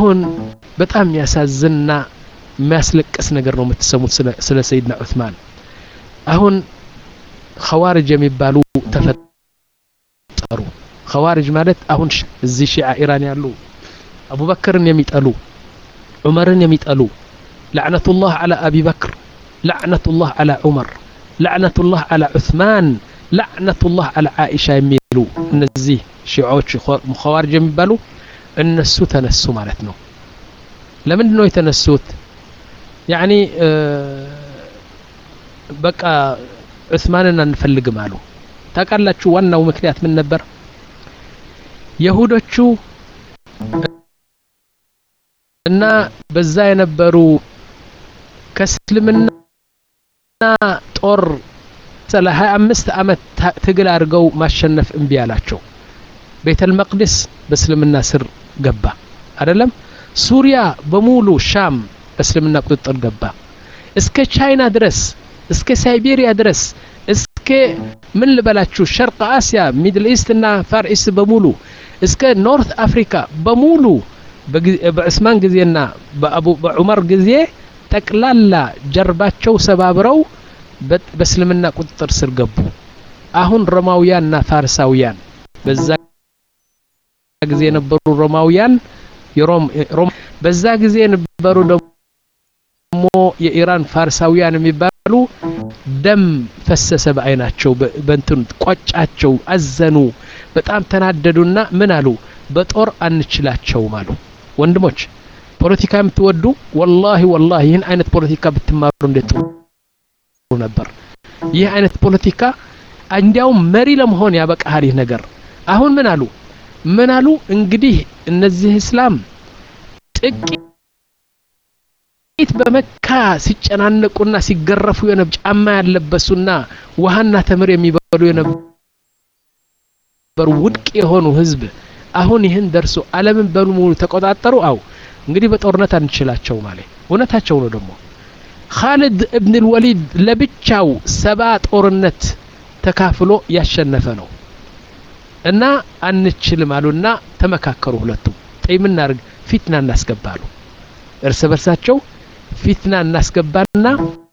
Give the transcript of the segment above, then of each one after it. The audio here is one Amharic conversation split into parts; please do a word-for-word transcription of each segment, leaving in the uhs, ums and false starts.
አሁን በጣም ያሳዝንና የሚያስለቅስ ነገር ነው የምትሰሙት ስለ ሰይድና ዑስማን አሁን ኸዋሪጅ የሚባሉ ተፈጠሩ ኸዋሪጅ ማለት አሁን እዚህ ሺዓ ኢራን ያሉ አቡበክርን የሚጠሉ ዑመርን የሚጠሉ ለዕነቱላህ ዐላ አቢ በክር ለዕነቱላህ ዐላ ዑመር ለዕነቱላህ ዐላ ዑስማን ለዕነቱላህ ዐላ ዓኢሻ የሚሉ እነዚህ ሺዓዎች ኸዋሪጅ የሚባሉ እነሱ ተነሱ ማለት ነው ለምንድን ነው የተነሱት ያኒ በቃ ዑስማንን አንፈልግም አሉ ታውቃላችሁ ዋናው ምክንያት ምን ነበር የሁዶቹ እና በዛ የነበሩ ከእስልምና ጦር ስለ ሃያ አምስት አመት ትግል አድርገው ማሸነፍ እምቢ አላቸው ቤተል መቅደስ በእስልምና ስር ገባ አይደለም ሱሪያ በሙሉ ሻም በእስልምና ቁጥጥር ገባ እስከ ቻይና ድረስ እስከ ሳይቤሪያ ድረስ እስከ ምን ልበላችሁ ሸርቅ አሲያ ሚድል ኢስት እና ፋር ኢስት በሙሉ እስከ ኖርት አፍሪካ በሙሉ በዑስማን ጊዜና በአቡ በዑመር ጊዜ ተቅላላ ጀርባቸው ሰባብረው በእስልምና ቁጥጥር ስር ገቡ አሁን ሮማውያንና ፋርሳውያን በዛ ጊዜ የነበሩ ሮማውያን የሮም ሮም በዛ ጊዜ የነበሩ ደግሞ የኢራን ፋርሳውያን የሚባሉ ደም ፈሰሰ በአይናቸው በእንትን ቆጫቸው አዘኑ በጣም ተናደዱና ምን አሉ በጦር አንችላቸውም አሉ ወንድሞች ፖለቲካ የምትወዱ ወላሂ ወላሂ ይህን አይነት ፖለቲካ ብትማሩ እንዴት ነበር ይህ አይነት ፖለቲካ እንዲያው መሪ ለመሆን ያበቃሃል ይህ ነገር አሁን ምን አሉ ምን አሉ እንግዲህ እነዚህ እስላም ጥቂት በመካ ሲጨናነቁና ሲገረፉ የነበሩ ጫማ ያለበሱና ውሃና ተምር የሚበሉ የነበሩ ውድቅ የሆኑ ህዝብ አሁን ይህን ደርሶ ዓለምን በሙሉ ተቆጣጣሩ አው እንግዲህ በጦርነት አንችላቸው ማለት እውነታቸው ነው ደግሞ خالد ابن الوليد ለብቻው ሰባ ጦርነት ተካፍሎ ያሸነፈ ነው እና አንችልም አሉና ተመካከሩ ሁለቱም ጠይ ምን እናርግ ፊትና እናስገባሉ እርስ በርሳቸው ፊትና እናስገባና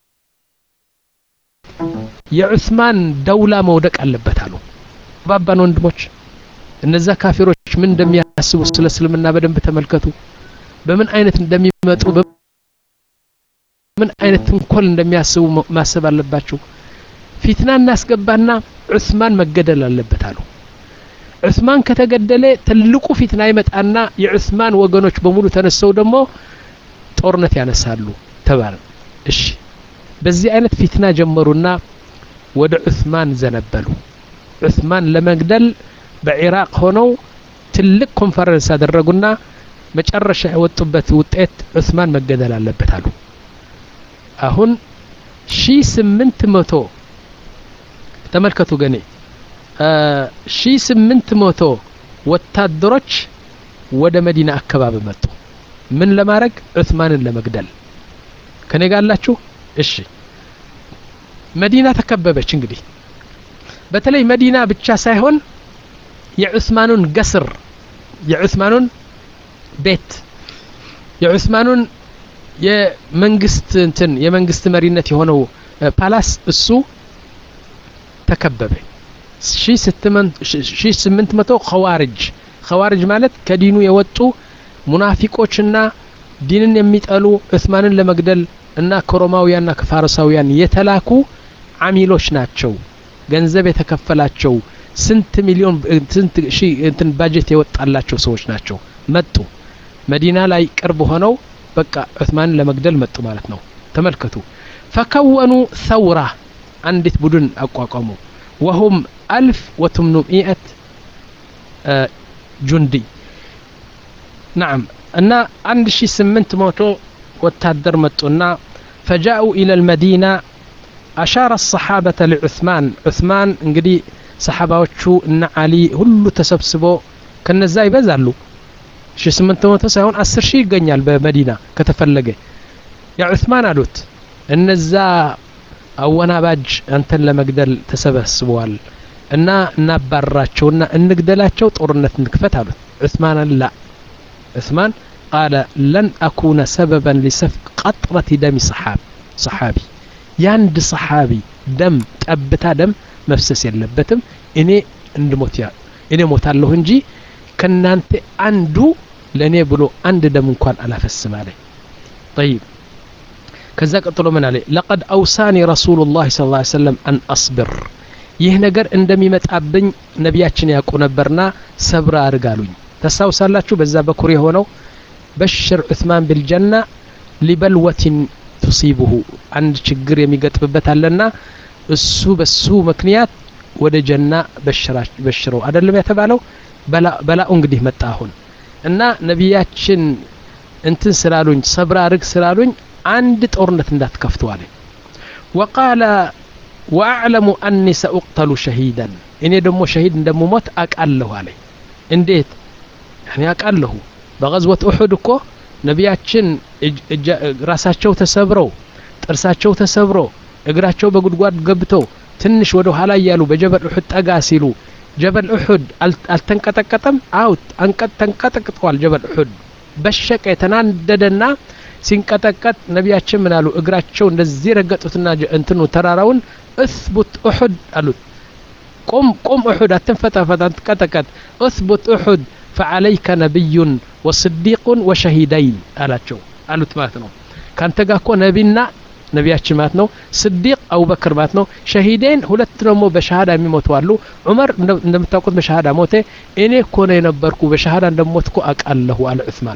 የዑስማን ደውላ መውደቅ አለበት አሉ ባባን ወንድሞች እነዛ ካፊሮች ምን እንደሚያስቡ ስለ እስልምና በደንብ ተመልከቱ በምን አይነት እንደሚመጡ በምን አይነት ተንኮል እንደሚያስቡ ማሰብ አለባቸው ፊትና እናስገባና ዑስማን መገደል አለበት አሉ ዑስማን ከተገደለ ትልቁ ፊትና ይመጣና የዑስማን ወገኖች በሙሉ ተነስተው ደግሞ ጦርነት ያነሳሉ ተባለ እሺ በዚህ አይነት ፊትና ጀመሩና ወደ ዑስማን ዘነበሉ ዑስማን ለመግደል በኢራቅ ሆነው ትልቅ ኮንፈረንስ አደረጉና መጨረሻ የወጡበት ውጤት ዑስማን መገደል አለበት አሉ አሁን ሺህ ስምንት መቶ ተመልከቱ ገኔ ሺህ ስምንት መቶ ወታደሮች ወደ መዲና አካባቢ መጡ ምን ለማድረግ ዑስማንን ለመግደል ከኔ ጋር አላችሁ እሺ መዲና ተከበበች እንግዲህ በተለይ መዲና ብቻ ሳይሆን የዑስማኑን ገስር የዑስማኑን ቤት የዑስማኑን የመንግስት እንትን የመንግስት መሪነት የሆነው ፓላስ እሱ ተከበበ ሺህ ስምንት መቶ ኸዋሪጅ ኸዋሪጅ ማለት ከዲኑ የወጡ ሙናፊቆችና ዲንን የሚጠሉ ዑስማንን ለመግደል እና ከሮማውያንና ከፋርሳውያን የተላኩ አሚሎች ናቸው ገንዘብ የተከፈላቸው ስንት ሚሊዮን ስንት ሺ እንትን ባጀት የወጣላቸው ሰዎች ናቸው መጡ መዲና ላይ ቅርብ ሆነው በቃ ዑስማንን ለመግደል መጡ ማለት ነው ተመልከቱ فكونوا ثورة عندت بدن أقاقموا وهم ألف وثمانمائة جندي نعم أن عند شي سمنت موتو وتهدر متونا فجاءوا إلى المدينة أشار الصحابة لعثمان عثمان انقدي صحاباوچو ان علي ሁሉ ተሰብስበው ከነዛ ይበዛሉ ሺህ ስምንት መቶ ሳይሆን አስር ሺህ ይገኛል በመዲና ከተፈለገ ያ ዑስማን አሉት እነዛ አወናባጅ አንተን ለመግደል ተሰበስበዋል እና እናባራቸውና እንግደላቸው ጦርነት እንክፈት አሉት ዑስማን አላ ዑስማን قال لن أكون سببا لسفك قطرة دم صحاب صحابي ياند صحابي دم تأبتا دم مفسس يلبتم إني اندموت يا إني موت الله انجي كنانت عندو لأني بلو عند دم كان على فسم عليه. طيب كذاك قلتلو من عليه لقد أوصاني رسول الله صلى الله عليه وسلم أن أصبر ይህ ነገር እንደሚመጣብኝ ነቢያችን ያውቁ ነበርና ሰብር አድርጋሉኝ ተሳውሳላችሁ በዛ በኩር የሆነው በሽር ዑስማን بالجنة لبلوة تصيبه አንድ ችግር የሚገጥምበት አለና እሱ በሱ ምክንያት ወደ ጀና በሽራች በሽረው አይደለም የተባለው በላ በላኡ እንግዲህ መጣ አሁን እና ነቢያችን እንትን ስላሉኝ ሰብር አድርግ ስላሉኝ አንድ ጦርነት እንዳትከፍቱ አለ وقال واعلم اني ساقتل شهيدا اني دمو شهيد እንደምሞት አቃለሁ አለ እንዴት يعني አቃለሁ በغزوة احد እኮ ነቢያችን ራሳቸው ተሰብረው ጥርሳቸው ተሰብረው እግራቸው በጉድጓድ ገብተው ትንሽ ወደ ኋላ ያሉ በጀበል እሁድ ጠጋ ሲሉ ጀበል እሁድ አልተንቀጠቀጠም አውት አንቀጥ ተንቀጠቅጧል ጀበል እሁድ በሸቀ የተናደደና ሲንቀጠቀጥ ነቢያችን ምን አሉ እግራቸው እንደዚህ ረገጡትና እንትኑ ተራራውን اثبت احد قالوا قم قم احد اتنفتفت انتقطقط اثبت احد فعليك نبي وصديق وشهيدين قالاتشو قالوا ማለት ነው ካንተ ጋር እኮ ነብይና ነቢያችን ማለት ነው صديق አቡ በክር ማለት ነው ሸሂደን ሁለት ደግሞ በሸሃዳ የሚሞቱ አሉ ዑመር እንደምታውቁት በሸሃዳ ሞተ እኔ እኮ ነው የነበርኩ በሸሃዳ እንደሞትኩ አቃለሁ አለ ዑስማን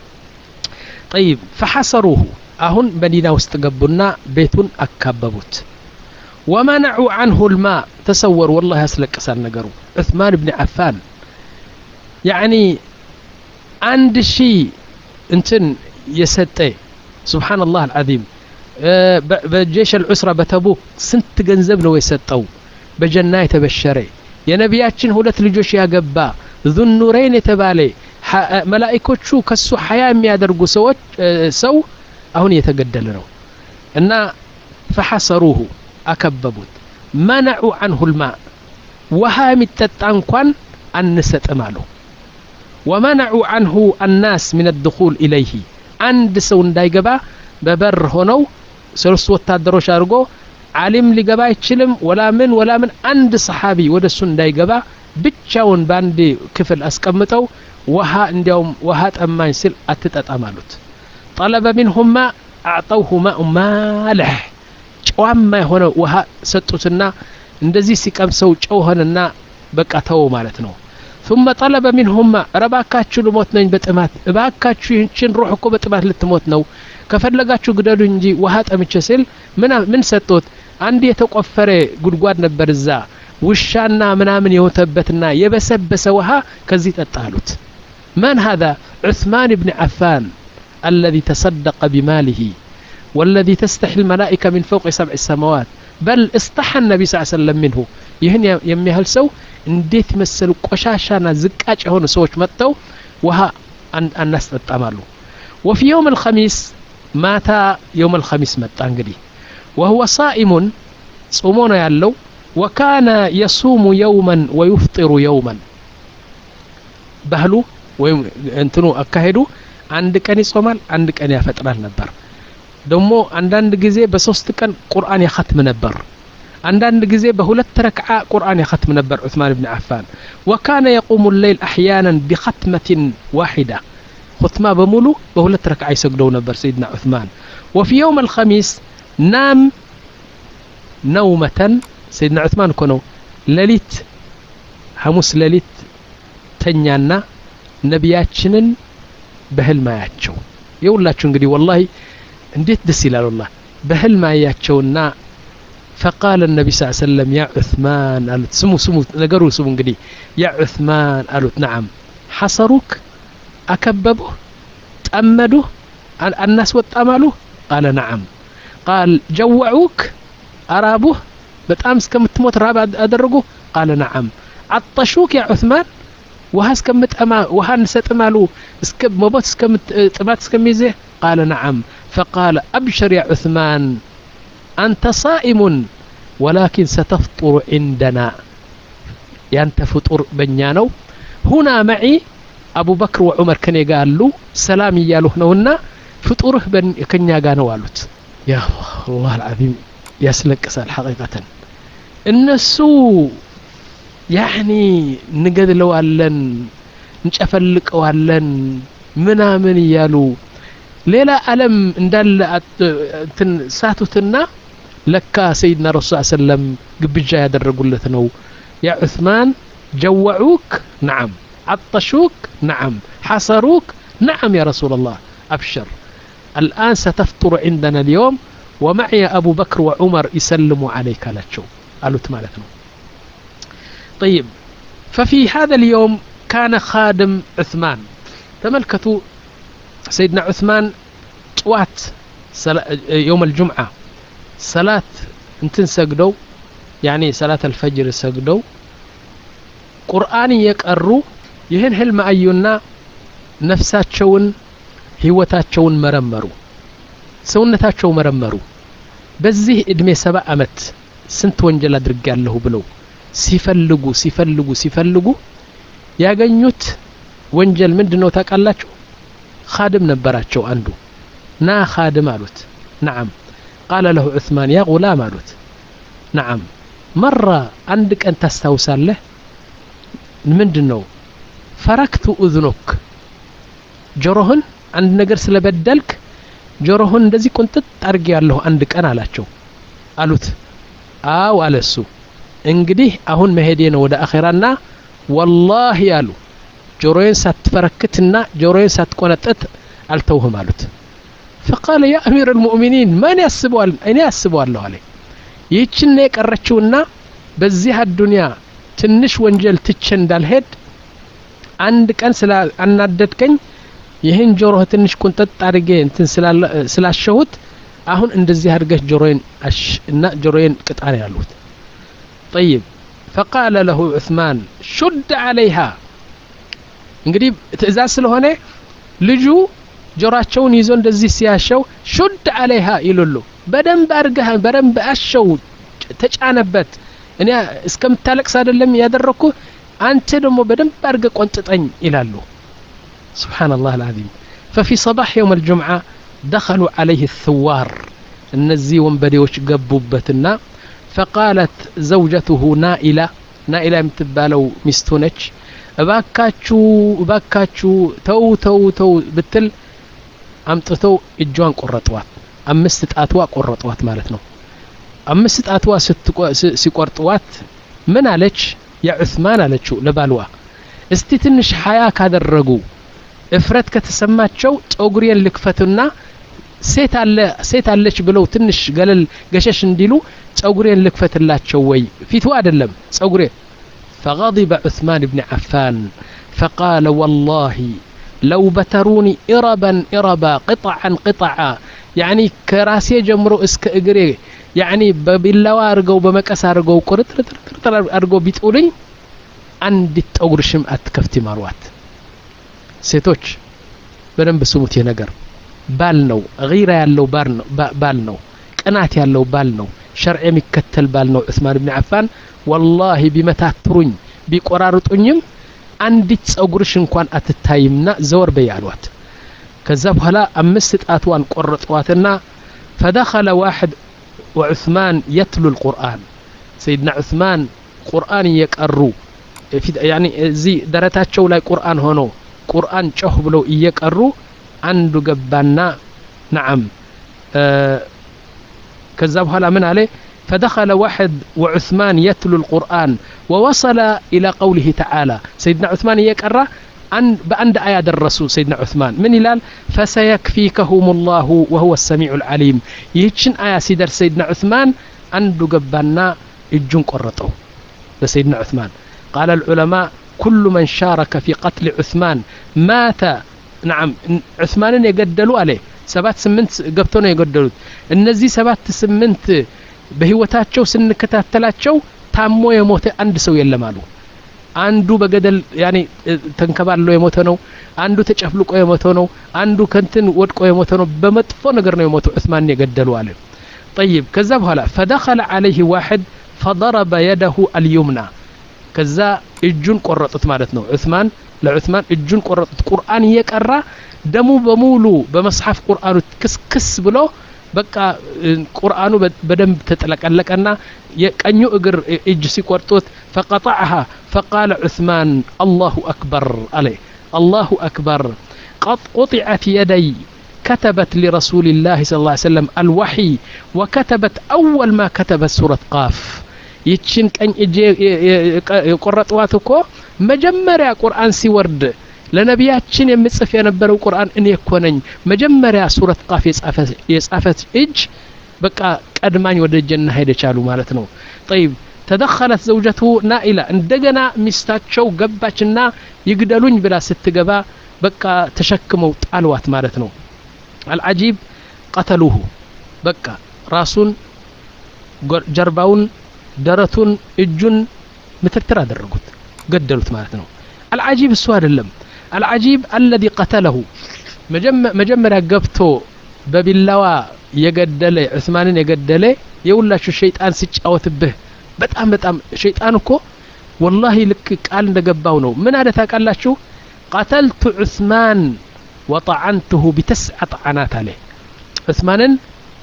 طيب فحصروه አሁን መዲና ውስጥ ገቡና ቤቱን አካበቡት ومنعوا عنه الماء تصور والله يسلقسال ነገሩ عثمان بن عفان يعني عند شيء انتن يسطي سبحان الله العظيم በጀሽ العسرة በተቡክ ስንት ገንዘብ ነው የሰጠው በጀና የተበሸረ የነቢያችን ሁለት ልጆች ያገባ ذو النورين የተባለ መላእክቶቹ ከሱ ሐያ የሚያደርጉ ሰዎች ሰው አሁን የተገደለ ነው እና فحصروه أكببوت منعوا عنه الماء وها متطا እንኳን አንሰጥም አሉ ومنعوا عنه الناس من الدخول إليه عند ሰው እንዳይገባ በበር ሆነው ሶስት ወታደሮች አድርጎ ዓሊም ሊገባ አይችልም ወላ ምን ወላ ምን አንድ ሰሃቢ ወደሱ እንዳይገባ ብቻውን ባንዲ ክፍል አስቀምጠው ውሃ እንዲያውም ውሃ ጠማኝ ሲል አትጠጣም አሉት طلب منهم ما اعطوه ماء مالح ጨዋማ የሆነ ውሃ ሰጡትና እንደዚህ ሲቀምሰው ጨው ሆነና በቃ ተው ማለት ነው ثم طلب منهم ما ረባካችሁ ልሞት ነኝ በጥማት እባካችሁ ይህችን ሩህ እኮ በጥማት ልትሞት ነው ከፈለጋችሁ ግደሉ እንጂ ውሃ ጠምቼ ሲል ምን ምን ሰጡት አንድ የተቆፈረ ጉድጓድ ነበር እዛ ውሻና ምናምን የወተበትና የበሰበሰ ውሃ ከዚህ ጠጣሉት من هذا عثمان بن عفان الذي تصدق بماله والذي تستحي الملائكة من فوق سبع السماوات بل استحى النبي صلى الله عليه وسلم منه يهن يميهل سو انديت مسلو قشاشانا زقاج هون سوچ متو وها الناس تطامالو وفي يوم الخميس مات يوم الخميس متى انغدي وهو صائم صومونه يالو وكان يصوم يوما ويفطر يوما بهلو وانتنو اكاهدو عند كان يصومال عند كان يفطرال ነበር ደሞ አንዳንድ ጊዜ በሶስት ቀን ቁርአን ያختም ነበር አንዳንድ ጊዜ በሁለት ረክዓ ቁርአን ያختም ነበር ዑስማን ኢብኑ አፋን وكان يقوم الليل احيانا بختمه واحده ختمه በሙሉ በሁለት ረክዓ ይሰግደው ነበር سيدنا عثمان وفي يوم الخميس نام نومه سيدنا عثمان كنو ليلت ሐሙስ ለሊት ተኛና ነቢያችንን በህልም አያቸው ይውላችሁ እንግዲህ والله እንዴት ደስ ይላል والله በህልም አያቸውና فقال النبي صلى الله عليه وسلم يا عثمان قالت سمو سمو ነገሩ ስሙ እንግዲህ يا عثمان قالت نعم حصروك أكببوه تأمدوه الناس وطامالوه قال نعم قال جوعوك أرابوه በጣም እስከምትሞት ራብ አደረጉ قال نعم عطشوك يا عثمان وها እስከምጠማ وها እንሰጥማሉ እስከ መቦት እስከምጥማት እስከሚይዘህ قال نعم فقال أبشر يا عثمان أنت صائم ولكن ستفطر عندنا يانت فطور بنيانو هنا معي አቡ በክር ወዑመር ከኔ ጋር አሉ ሰላም እያሉህ ነውና ፍጡርህ ከኛ ጋር ነው አሉት ያ አላህ العظيم ያስለቅሳል ሐቂቀተን እነሱ ያኒ ንገድለዋለን እንጨፈልቀዋለን ምናምን እያሉ ሌላ ዓለም እንዳለ እንትን ሳቱትና ለካ ሰይድና ረሱል ሰለም ግብጃ ያደረጉለት ነው ያ ዑስማን جوعوك نعم عطشوك نعم حصروك نعم يا رسول الله أبشر الآن ستفطر عندنا اليوم ومعي أبو بكر وعمر يسلموا عليك لا تشوف قالوا تمالتنا طيب ففي هذا اليوم كان خادم عثمان تملكتوا سيدنا عثمان طوات يوم الجمعة صلاة انتن سجدوا يعني صلاة الفجر سجدوا قرآن يقروا ይህን ህልም አዩና ነፍሳቸውን ህይወታቸውን መረመሩ ሰውነታቸው መረመሩ በዚህ እድሜ ሰባ አመት ስንት ወንጀል አድርጋለሁ ብለው ሲፈልጉ ሲፈልጉ ሲፈልጉ ያገኙት ወንጀል ምንድነው ታውቃላችሁ خادم ነበራቸው አንዱ ና خادم አሉት نعم قال له عثمان يا غلام አሉት نعم مرة አንድ ቀን ታስታውሳለህ ምንድነው فركت اذنك ጆሮህን አንድ ነገር ስለበደልክ ጆሮህን እንደዚህ ቁንጥጥ አርጌ ያለሁ አንድ ቀን አላቸው አሉት አው አለሱ እንግዲህ አሁን መሄዴ ነው ወደ አኺራና والله ያሉ ጆሮዬን ሳትፈረክትና ጆሮዬን ሳትቆነጥጥ አልተውህም አሉት فقال يا امير المؤمنين من يحسبዋል እኔ ያስበዋለሁ አለ ይህችን የቀረችውና በዚህ አዱንያ ትንሽ ወንጀል ትቼ እንዳልሄድ አንድ ቀን ስላ አናደድከኝ ይሄን ጆሮህ ትንሽ ቁንጥጥ አድርጌ እንትን ስላሸሁት አሁን እንደዚህ አድርገህ ጆሮዬን አሽ እና ጆሮዬን ቅጣን ያሉት طيب فقال له عثمان شد عليها እንግዲህ ትእዛዝ ስለሆነ ልጁ ጆሮአቸውን ይዞ እንደዚህ ሲያሸው شد عليها ይሉሉ በደንብ አድርገህ በደንብ አሸው ተጫነበት እኔ እስከምታለቅስ አይደለም ያደረኩ አንተ ደሞ በደንብ አድርገ ቆንጥጠኝ ይላሉ سبحان الله العظيم ففي صباح يوم الجمعة دخلوا عليه الثوار النزي ومبديوش قبوبتنا فقالت زوجته نائلة نائلة متبالو مستونج باكاتشو باكاتشو تو تو تو بتل امطتو اجوان قرطوات امست اتوا قرطوات معناتنو امست اتوا سيقرطوات من عليك يا عثمان አለችው ለባልዋ እስቲ ትንሽ ሐያ ካደረጉ እፍረት ከተሰማቸው ጾጉሬን ልክፈቱና ሴት አለ ሴት አለች ብለው ትንሽ ገለል ገሸሽ እንዲሉ ጾጉሬን ልክፈትላቸው ወይ ፊቱ አይደለም ጾጉሬ فغضب عثمان بن عفان فقال والله لو بتروني إربا إربا قطعا قطعا يعني كراسي جمرو اسك اجري يعني ببلاوا ارغو بمقس ارغو قرطرطر ارغو ቢጥሉኝ አንድ ጦግርሽም አትከፍቲ ማርዋት ሴቶች በደንብ ስሙት የነገር ባል ነው غيره ያለው ባል ነው ባል ነው ቅናት ያለው ባል ነው ሸርዕ የሚከተል ባል ነው ዑስማን ኢብኑ አፋን والله ቢመታትሩኝ ቢቆራርጡኝም አንድ ጾግርሽ እንኳን አትታይምና ዘወር በያሏት ከዛ በኋላ አምስት ጣቷን ቆርጧትና فدخل واحد وعثمان يتلو القرآن سيدنا عثمان قرآن يقروا يعني زي درتاچو لاي قرآن هونو قرآن ጮህ ብለው እየቀሩ አንዱ ገባና نعم ከዛ በኋላ ምን አለ فدخل واحد وعثمان يتلو القرآن ووصل إلى قوله تعالى سيدنا عثمان يقرأ عن بأند آيات الرسول سيدنا عثمان من هلال فسيكفيكهم الله وهو السميع العليم يهتشن آية سيدر سيدنا عثمان عنده قبانا الجن قرطوا لسيدنا عثمان قال العلماء كل من شارك في قتل عثمان مات نعم عثمان يقدلوا عليه سبات سمنت قبطونا يقدلوا النزي سبات سمنت بهوتاتشو سنكتاتلاتشو تامو يموت عند سو يلمالو አንዱ በገደል ያኒ ተንከባሎ የሞተ ነው አንዱ ተጨፍልቆ የሞተ ነው አንዱ ከንትን ወድቆ የሞተ ነው በመጥፎ ነገር ነው የሞተው ዑስማን የገደሉ አለ طيب ከዛ በኋላ فدخل عليه واحد فضرب يده اليمنى ከዛ እጁን ቆረጡት ማለት ነው ዑስማን ለዑስማን እጁን ቆረጡት ቁርአን እየቀራ ደሙ በሙሉ በመጽሐፍ ቁርአኑ ክስክስ ብሎ በቃ ቁርአኑ በደንብ ተጠለቀለቀና የቀኙ እግር እጅ ሲቆርጡት فقطعها فقال عثمان الله أكبر عليه الله أكبر قد قطعت يدي كتبت لرسول الله صلى الله عليه وسلم الوحي وكتبت أول ما كتبت سورة قاف يتشن كان يقرطوات እኮ መጀመሪያ ቁርአን ሲወርድ ለነቢያችን የምጽፍ የነበረው ቁርአን እኔ እኮ ነኝ መጀመሪያ ሱረት ቃፍ የጻፈት እጅ በቃ ቀድማኝ ወደ ጀና ሄደች አሉ ማለት ነው طيب تدخلت زوجته نائلة እንደገና ሚስታቸው ገባችና ይግደሉኝ ብላ ስትገባ በቃ ተሸክመው ጣልዋት ማለት ነው العجيب قتلوه በቃ ራሱን ጀርባውን ደረቱን እጁን ምትትር አደረጉት ገደሉት ማለት ነው العجيب እሱ አይደለም العجيب الذي قتله መጀመሪያ ገብቶ በቢላዋ የገደለ ዑስማንን የገደለ የውላችሁ ሸይጣን ሲጫወትብህ በጣም በጣም ሸይጣን እኮ والله ልክ ቃል እንደገባው ነው ምን አለ ታውቃላችሁ قتلت عثمان وطعنته بتسع طعنات عليه عثمانን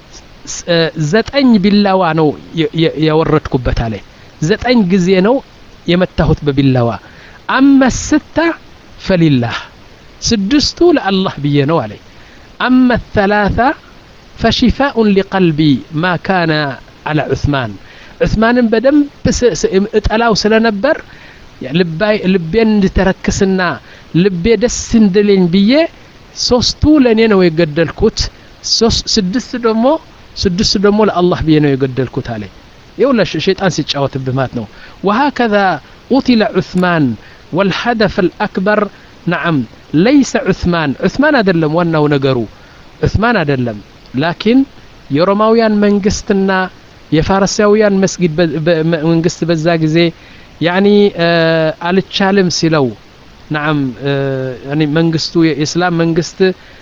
ዘጠኝ ቢላዋ ነው ያወረድኩበት አለ ዘጠኝ ጊዜ ነው የመታሁት በቢላዋ أما الستة فلله سدستو لله بينو عليه أما الثلاثة فشفاء لقلبي ما كان على عثمان عثمان بدم بس اتقلاو سلنبر لباي لبين تركسنا لبي دس اندلين بيه ሶስቱ ለኔ ነው የገደልኩት ስድስት ደግሞ ስድስት ደግሞ ለአላህ ብዬ ነው የገደልኩት አለ ይውላ ሸይጣን ሲጫወትብህ ማለት ነው وهكذا قتل عثمان والهدف الأكبر نعم ليس عثمان عثمان አይደለም ዋናው ነገሩ عثمان አይደለም لكن የሮማውያን መንግስትና የፋርሳውያን መስጊድ መንግስት በዛ ጊዜ يعني አልቻለም ሲለው نعم يعني መንግስቱ የእስላም መንግስት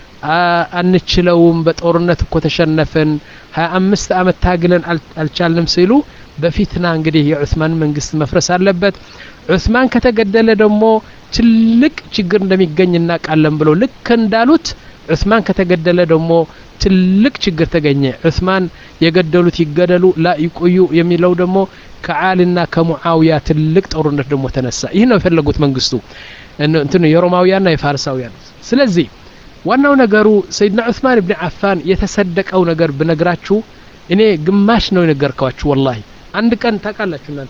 አንችለውም በጦርነት እኮ ተሸነፈን ሃያ አምስት አመት ታግለን አልቻልንም ሲሉ በፊትና እንግዲህ የዑስማን መንግስት መፍረስ አለበት ዑስማን ከተገደለ ደግሞ ትልቅ ችግር እንደሚገኝና ቃለም ብሎ ልክ እንዳሉት ዑስማን ከተገደለ ደግሞ ትልቅ ችግር ተገኘ ዑስማን የገደሉት ይገደሉ ላ ይቆዩ የሚለው ደግሞ ከዓልና ከሙዓዊያ ትልቅ ጦርነት ደግሞ ተነሳ ይሄ ነው የፈለጉት መንግስቱ እንትን የሮማውያንና የፋርሳውያን ስለዚህ ዋናው ነገሩ ሰይድና ዑስማን ኢብኑ አፋን የተሰደቀው ነገር ብነግራችሁ እኔ ግማሽ ነው የነገርኳችሁ والله አንድ ቀን ታውቃላችሁ እናንተ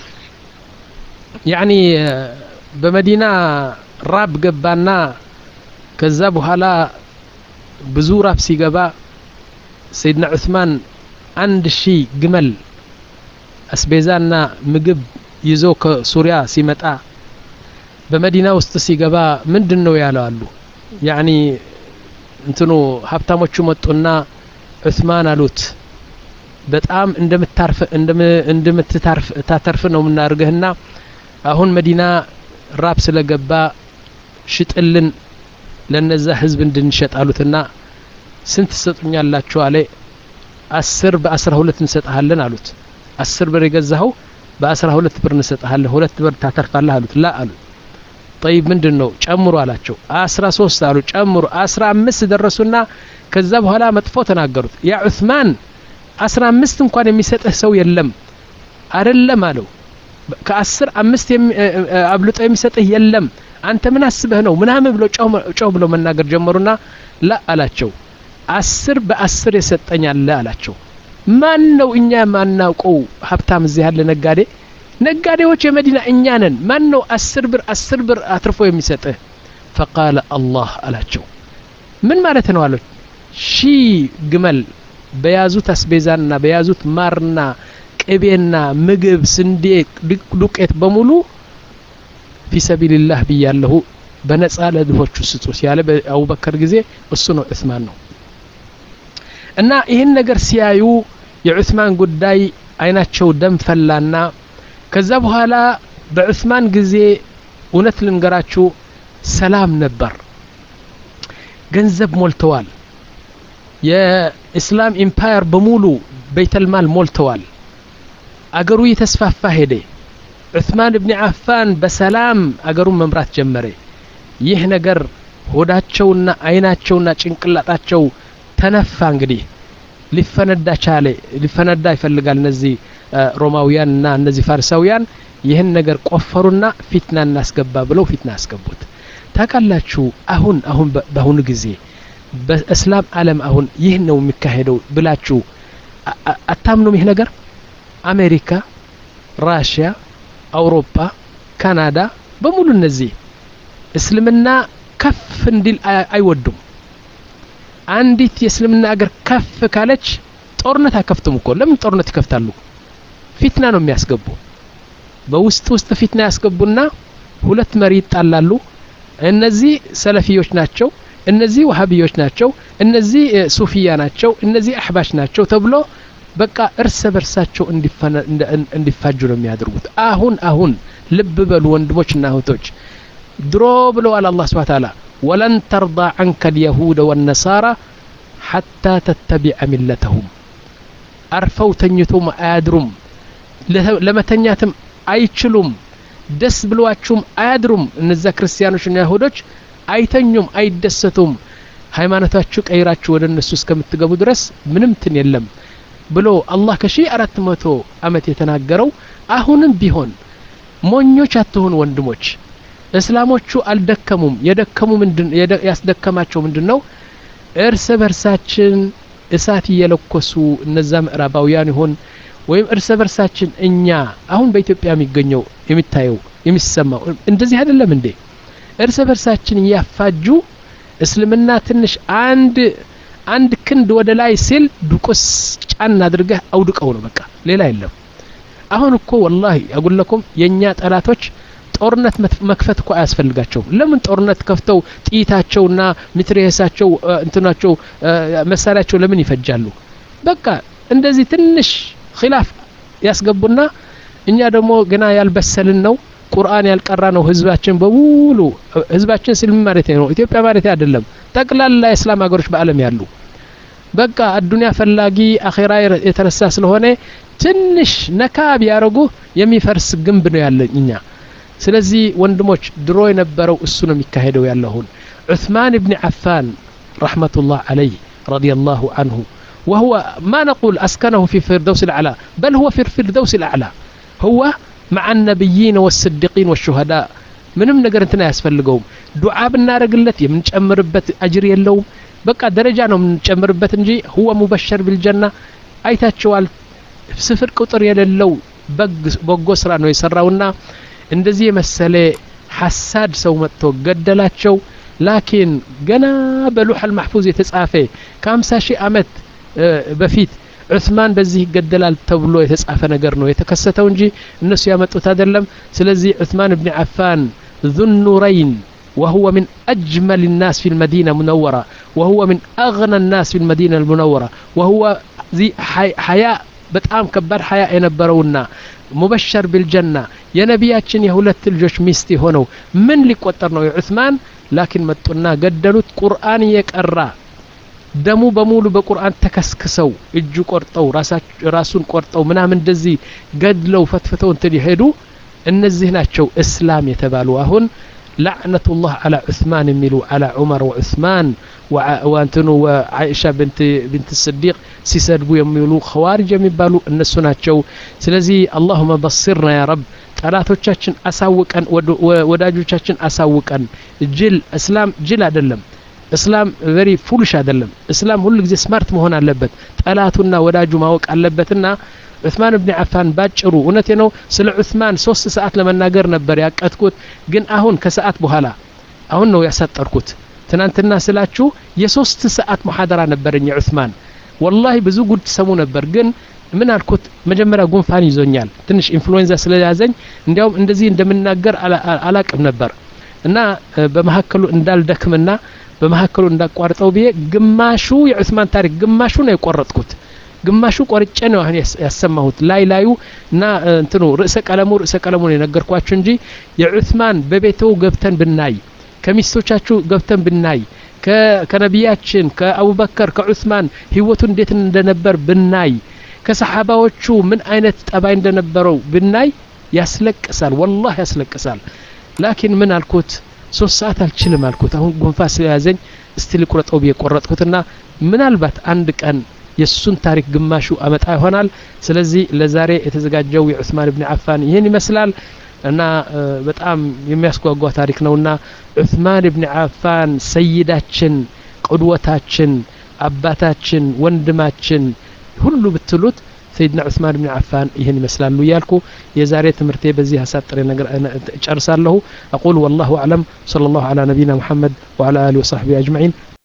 يعني በመዲና ራብ ገባና ከዛ በኋላ ብዙ ራብ ሲገባ ሰይድና ዑስማን አንድ ሺህ ግመል አስቤዛና ምግብ ይዞ ከሱሪያ ሲመጣ በመዲና ውስጥ ሲገባ ምንድነው ያለው አሉ يعني እንትኑ ሀብታሞቹ መጡና ዑስማን አሉት በጣም እንደምታርፍ እንደምትታርፍ ታተርፍ ነው ምናርገህና አሁን መዲና ራብ ስለገባ ሽጥልን ለነዛ ህዝብ እንድንሸጥ አሉትና ስንት ሰጡኛላችሁ አለ አስር በአስራ ሁለት እንሰጣለን አሉት አስር ብር የገዛው በአስራ ሁለት ብር እንሰጣለን ሁለት ብር ታተርፋለህ አሉት ላ አሉ طيب ምንድነው ጨምሩ አላቸው አስራ ሶስት አሉ ጨምሩ አስራ አምስት ደረሱና ከዛ በኋላ መጥፎ ተናገሩት ያ ዑስማን አስራ አምስት እንኳን የሚሰጥህ ሰው የለም አይደለም አለው ከአስር አምስት አብልጦ የሚሰጥህ የለም አንተ ምን አስበህ ነው ምናምን ብሎ ጫው ብሎ መናገር ጀመሩና ላ አላቸው አስር በአስር የሰጠኛል አላቸው ማን ነው እኛ ማናውቀው ሀብታም እዚህ ያለ ነጋዴ ነጋዴዎች የመዲና እኛ ነን ማን ነው አስር ብር አስር ብር አትርፎ የሚሰጥህ فقال الله አላቸው ምን ማለት ነው አሉት ሺ ግመል በያዙት አስቤዛና በያዙት ማርና ቅቤና ምግብ ስንዴ ዱቄት በሙሉ في سبيل الله ብያለሁ በነፃ ለድሆቹ ስጡት ያለ በአቡበከር ጊዜ እሱ ነው ዑስማን ነው እና ይሄን ነገር ሲያዩ የዑስማን ጉዳይ አይናቸው ደም ፈላና ከዛ በኋላ በዑስማን ጊዜ እውነት ልንገራችሁ ሰላም ነበር ገንዘብ ሞልተዋል የእስላም ኢምፓየር በሙሉ ቤተልማል ሞልተዋል አገሩ የተስፋፋ ሄደ ዑስማን ኢብኑ አፋን በሰላም አገሩን መምራት ጀመረ ይህ ነገር ሆዳቸውና አይናቸውና ጭንቅላታቸው ተነፋ እንግዲህ ሊፈነዳ ቻለ ሊፈነዳ ይፈልጋል እነዚህ ሮማውያንና እነዚህ ፋርሳውያን ይህን ነገር ቆፈሩና ፊትና እናስገባ ብለው ፊትና አስገቡት ታቃላችሁ አሁን አሁን በአሁኑ ጊዜ በእስላም ዓለም አሁን ይህ ነው የሚካሄደው ብላችሁ አታምኑም ይህ ነገር አሜሪካ ራሽያ አውሮፓ ካናዳ በሙሉ እነዚህ እስልምና ከፍ እንዲል አይወዱም አንዲት የእስልምና አገር ከፍ ካለች ጦርነት አከፍቱም እኮ ለምን ጦርነት ይከፍታሉ ፊትና ነው የሚያስገቡ በውስጥ ውስጥ ፊትና ያስገቡና ሁለት መሪ ይጣላሉ እነዚህ ሰለፊዮች ናቸው እነዚህ ወሃቢዮች ናቸው እነዚህ ሱፊያ ናቸው እነዚህ አህባሽ ናቸው ተብሎ በቃ እርስ በርሳቸው እንዲፋጁ ነው የሚያደርጉት አሁን አሁን ልብ በሉ ወንድሞችና እህቶች ድሮ ብለዋል አላህ Subhanahu Wa Ta'ala ولن ترضى عنك اليهود والنصارى حتى تتبع ملتهم አርፈው ተኝቶም አያድሩም ለመተኛትም አይችሉም ደስ ብሏቸውም አያድሩም እነዛ ክርስቲያኖችና ይሁዶች አይተኙም አይደሰቱም ሃይማኖታቸው ቀይራችሁ ወደ እነሱ እስከምትገቡ ድረስ ምንም ትን የለም ብሎ አላህ ከሺህ አራት መቶ አመት የተናገረው አሁንም ቢሆን ሞኞች አትሆኑ ወንድሞች እስላሞቹ አልደከሙም የደከሙ ምንድን ያስደከማቸው ምንድነው እርስ በርሳችን እሳት እየለኮሱ እነዛ ምዕራባውያን ይሆን ወይም እርስ በርሳችን እኛ አሁን በኢትዮጵያ የሚገኘው የሚታየው የሚሰማው እንደዚህ አይደለም እንዴ እርስ በርሳችን ያፋጁ እስልምና ትንሽ አንድ አንድ ክንድ ወደ ላይ ሲል ዱቁስ ጫን አድርገህ አውድቀው ነው በቃ ሌላ የለም አሁን እኮ ወላሂ አጉለኩም የኛ ጠላቶች ጦርነት መክፈት እኮ አያስፈልጋቸው ለምን ጦርነት ከፍተው ጥይታቸውና ሚትሪየሳቸው እንትናቸው መሳሪያቸው ለምን ይፈጃሉ በቃ እንደዚህ ትንሽ ኺላፍ ያስገቡና እኛ ደግሞ ገና ያልበሰልን ነው ቁርአን ያልቀራ ነው ህዝባችን በሙሉ ህዝባችን ስልም ማለት ነው ኢትዮጵያ ማለት አይደለም ጠቅላላ እስላም ሀገሮች በአለም ያሉ በቃ አዱንያ ፈላጊ አኺራ የተረሳ ስለሆነ ትንሽ ነካብ ያረጉ የሚፈርስ ግንብ ነው ያለን እኛ ስለዚህ ወንድሞች ድሮ የነበረው እሱ ነው የሚካሄደው ያለውን ዑስማን ኢብኑ አፋን ረህመቱላህ ዐለይሂ ረዲየላሁ ዐንሁ وهو ما نقول أسكنه في فردوس الأعلى بل هو في الفردوس الأعلى هو مع النبيين والصديقين والشهداء ምንም ነገር እንትና ያስፈልገው ዱዓ ብናረግለት የምንጨምርበት አጅር የለውም በቃ ደረጃ ነው የምንጨምርበት እንጂ هو مبشر بالجنة አይታቸዋል ስፍር ቁጥር የሌለው በጎ ስራ ነው የሰራውና እንደዚህ የመሰለ ሐሳድ ሰው መጥቶ ገደላቸው ላኪን ገና በሉህ المحفوظ የተጻፈ ከ50 ሺህ አመት በፊት ዑስማን በዚህ ይገደላል ተብሎ የተጻፈ ነገር ነው የተከሰተው እንጂ እነሱ ያመጡት አይደለም ስለዚህ ዑስማን ኢብኑ አፋን ذو النورين وهو من أجمل الناس في المدينة المنورة وهو من أغنى الناس في المدينة المنورة وهو ذي حياء በጣም ከባድ حياء የነበረውና مبشر بالجنة يا نبياتችን የሁለት ልጆች ሚስት ሆነው ምን ሊቆጠር ነው የዑስማን ላኪን መጡና ገደሉት ቁርአን የቀራ ደሙ በሙሉ በቁርአን ተከስክሰው እጁ ቆርጠው ራሱን ቆርጠው ምናምን እንደዚህ ገድለው ፈትፈተው እንትን ይሄዱ እነዚህ ናቸው እስላም የተባሉ አሁን لعنة الله على عثمان يميلوا على عمر وعثمان وانتنو وعائشة بنت بنت الصديق سيسدبوا يميلوا خوارج يميبالوا النسو ናቸው ስለዚህ اللهم بصرنا يا رب ጠላቶቻችን አሳውቀን ወዳጆቻችን አሳውቀን ጅል እስላም ጅል አይደለም እስላም very foolish አይደለም እስላም ሁሉ ጊዜ ስማርት መሆን አለበት ጠላቱና ወዳጁ ማወቅ አለበትና ዑስማን ኢብኑ አፋን ባጭሩ እውነቴ ነው ስለ ዑስማን ሶስት ሰዓት ለመናገር ነበር ያቀጥኩት ግን አሁን ከሰዓት በኋላ አሁን ነው ያሳጠርኩት ትናንትና ስላችሁ የሶስት ሰዓት ሙሐደራ ነበርኝ ዑስማን والله ብዙ ጉድ ሰሙ ነበር ግን ምን አልኩት መጀመሪያ ጉንፋን ይዞኛል ትንሽ ኢንፍሉዌንዛ ስለያዘኝ እንዲያውም እንደዚህ እንደምናገር አላቅም ነበር እና በመሐከሉ እንዳልደክምና በመሐከሉ እንዳቋርጠው ቢየ ግማሹ የዑስማን ታሪክ ግማሹ ነው የቆረጥኩት ግማሹ ቆርጬ ነው አሁን ያሰማሁት ላይ ላዩ እና እንትኑ ርዕሰ ቀለሙ ርዕሰ ቀለሙን የነገርኳችሁ እንጂ የዑስማን በቤተው ገብተን ብናይ ከሚስቶቻችሁ ገብተን ብናይ ከነቢያችን ከአቡበከር ከዑስማን ህይወቱ እንዴት እንደነበር ብናይ ከሰሃባዎቹ ምን አይነት ጠባይ እንደነበረው ብናይ ያስለቅሳል والله ያስለቅሳል ላኪን ምን አልኩት ሶስት ሰዓት አልችልም አልኩት አሁን ጉንፋን ስለያዘኝ እስቲ ልቁረጠው ብዬ ቆረጥኩትና ምናልባት አንድ ቀን የሱን ታሪክ ግማሹ አመጣ ይሆናል ስለዚህ ለዛሬ የተዘጋጀው የዑስማን ኢብኑ አፋን ይሄን ይመስላል እና በጣም የሚያስጓጓ ታሪክ ነውና ዑስማን ኢብኑ አፋን ሰይዳችን ቁድወታችን አባታችን ወንድማችን ሁሉ ብትሉት سيدنا عثمان بن عفان يهن مسلالو يالكو يزاري تمرتي بزي هساطري نقر ጨርሳለሁ أقول والله أعلم صلى الله على نبينا محمد وعلى آله وصحبه أجمعين